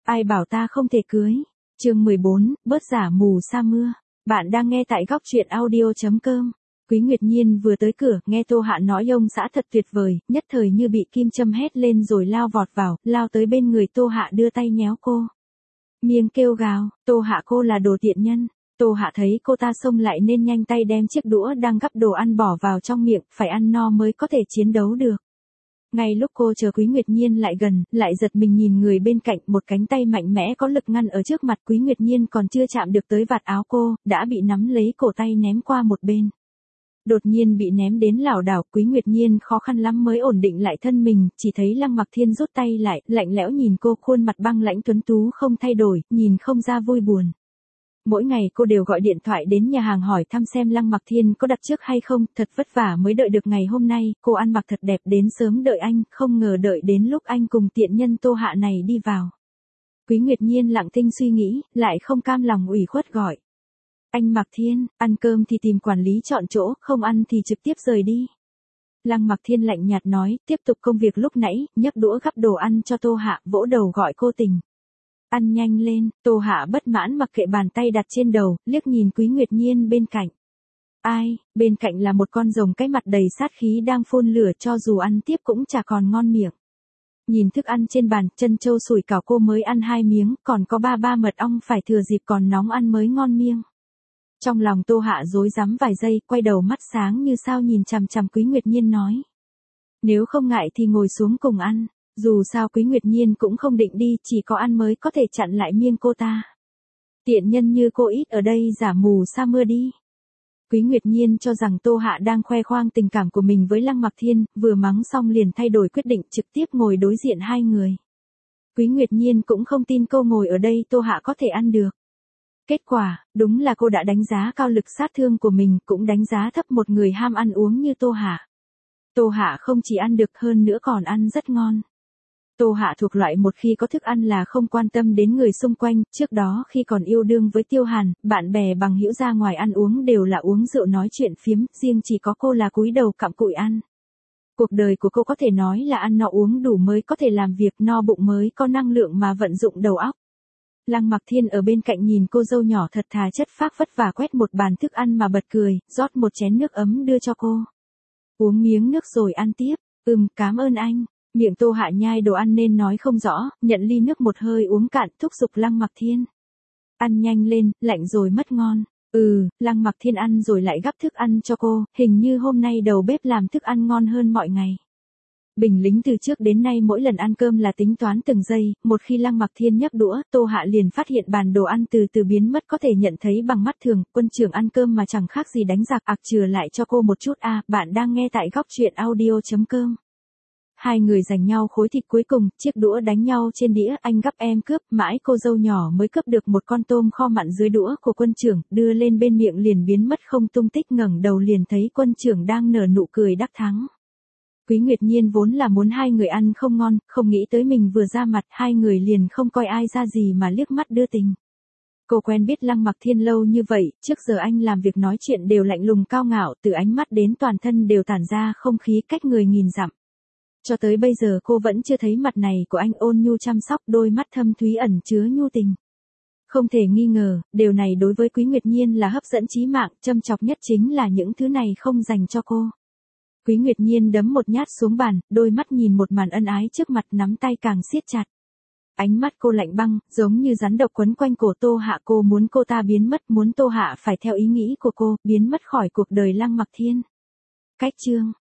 Ai bảo ta không thể cưới. Chương 14, bớt giả mù sa mưa. Bạn đang nghe tại góc truyện audio.com. Quý Nguyệt Nhiên vừa tới cửa, nghe Tô Hạ nói ông xã thật tuyệt vời, nhất thời như bị kim châm hét lên rồi lao vọt vào, lao tới bên người Tô Hạ đưa tay nhéo cô. Miệng kêu gào, Tô Hạ cô là đồ tiện nhân. Tô Hạ thấy cô ta xông lại nên nhanh tay đem chiếc đũa đang gắp đồ ăn bỏ vào trong miệng, phải ăn no mới có thể chiến đấu được. Ngay lúc cô chờ Quý Nguyệt Nhiên lại gần, lại giật mình nhìn người bên cạnh, một cánh tay mạnh mẽ có lực ngăn ở trước mặt Quý Nguyệt Nhiên còn chưa chạm được tới vạt áo cô, đã bị nắm lấy cổ tay ném qua một bên. Đột nhiên bị ném đến lảo đảo, Quý Nguyệt Nhiên khó khăn lắm mới ổn định lại thân mình, chỉ thấy Lăng Mặc Thiên rút tay lại, lạnh lẽo nhìn cô, khuôn mặt băng lãnh tuấn tú không thay đổi, nhìn không ra vui buồn. Mỗi ngày cô đều gọi điện thoại đến nhà hàng hỏi thăm xem Lăng Mặc Thiên có đặt trước hay không, thật vất vả mới đợi được ngày hôm nay, cô ăn mặc thật đẹp đến sớm đợi anh, không ngờ đợi đến lúc anh cùng tiện nhân Tô Hạ này đi vào. Quý Nguyệt Nhiên lặng thinh suy nghĩ, lại không cam lòng ủy khuất gọi. Anh Mặc Thiên, ăn cơm thì tìm quản lý chọn chỗ, không ăn thì trực tiếp rời đi. Lăng Mặc Thiên lạnh nhạt nói, tiếp tục công việc lúc nãy, nhấc đũa gắp đồ ăn cho Tô Hạ, vỗ đầu gọi cô tình. Ăn nhanh lên, Tô Hạ bất mãn mặc kệ bàn tay đặt trên đầu, liếc nhìn Quý Nguyệt Nhiên bên cạnh. Ai, bên cạnh là một con rồng cái mặt đầy sát khí đang phun lửa, cho dù ăn tiếp cũng chả còn ngon miệng. Nhìn thức ăn trên bàn, chân châu sủi cảo cô mới ăn 2 miếng, còn có ba mật ong phải thừa dịp còn nóng ăn mới ngon miệng. Trong lòng Tô Hạ rối rắm vài giây, quay đầu mắt sáng như sao nhìn chằm chằm Quý Nguyệt Nhiên nói. Nếu không ngại thì ngồi xuống cùng ăn. Dù sao Quý Nguyệt Nhiên cũng không định đi, chỉ có ăn mới có thể chặn lại miệng cô ta. Tiện nhân như cô ít ở đây giả mù sa mưa đi. Quý Nguyệt Nhiên cho rằng Tô Hạ đang khoe khoang tình cảm của mình với Lăng Mặc Thiên, vừa mắng xong liền thay đổi quyết định trực tiếp ngồi đối diện hai người. Quý Nguyệt Nhiên cũng không tin cô ngồi ở đây Tô Hạ có thể ăn được. Kết quả, đúng là cô đã đánh giá cao lực sát thương của mình, cũng đánh giá thấp một người ham ăn uống như Tô Hạ. Tô Hạ không chỉ ăn được hơn nữa còn ăn rất ngon. Tô Hạ thuộc loại một khi có thức ăn là không quan tâm đến người xung quanh, trước đó khi còn yêu đương với Tiêu Hàn, bạn bè bằng hữu ra ngoài ăn uống đều là uống rượu nói chuyện phiếm, riêng chỉ có cô là cúi đầu cặm cụi ăn. Cuộc đời của cô có thể nói là ăn no uống đủ mới có thể làm việc, no bụng mới có năng lượng mà vận dụng đầu óc. Lăng Mặc Thiên ở bên cạnh nhìn cô dâu nhỏ thật thà chất phác vất vả quét một bàn thức ăn mà bật cười, rót một chén nước ấm đưa cho cô. Uống miếng nước rồi ăn tiếp. Cảm ơn anh. Miệng Tô Hạ nhai đồ ăn nên nói không rõ, nhận ly nước một hơi uống cạn, thúc giục Lăng Mặc Thiên. Ăn nhanh lên, lạnh rồi mất ngon. Lăng Mặc Thiên ăn rồi lại gắp thức ăn cho cô, hình như hôm nay đầu bếp làm thức ăn ngon hơn mọi ngày. Bình lính từ trước đến nay mỗi lần ăn cơm là tính toán từng giây, một khi Lăng Mặc Thiên nhấc đũa, Tô Hạ liền phát hiện bàn đồ ăn từ từ biến mất, có thể nhận thấy bằng mắt thường, quân trưởng ăn cơm mà chẳng khác gì đánh giặc, chừa lại cho cô một chút bạn đang nghe tại góc truyện audio.com. Hai người giành nhau khối thịt cuối cùng, chiếc đũa đánh nhau trên đĩa, anh gắp em cướp, mãi cô dâu nhỏ mới cướp được một con tôm kho mặn dưới đũa của quân trưởng, đưa lên bên miệng liền biến mất không tung tích, ngẩng đầu liền thấy quân trưởng đang nở nụ cười đắc thắng. Quý Nguyệt Nhiên vốn là muốn hai người ăn không ngon, không nghĩ tới mình vừa ra mặt, hai người liền không coi ai ra gì mà liếc mắt đưa tình. Cô quen biết Lăng Mặc Thiên lâu như vậy, trước giờ anh làm việc nói chuyện đều lạnh lùng cao ngạo, từ ánh mắt đến toàn thân đều tản ra không khí cách người nghìn dặm. Cho tới bây giờ cô vẫn chưa thấy mặt này của anh ôn nhu chăm sóc, đôi mắt thâm thúy ẩn chứa nhu tình. Không thể nghi ngờ, điều này đối với Quý Nguyệt Nhiên là hấp dẫn chí mạng, châm chọc nhất chính là những thứ này không dành cho cô. Quý Nguyệt Nhiên đấm một nhát xuống bàn, đôi mắt nhìn một màn ân ái trước mặt, nắm tay càng siết chặt. Ánh mắt cô lạnh băng, giống như rắn độc quấn quanh cổ Tô Hạ, cô muốn cô ta biến mất, muốn Tô Hạ phải theo ý nghĩ của cô, biến mất khỏi cuộc đời Lăng Mặc Thiên. Cách chương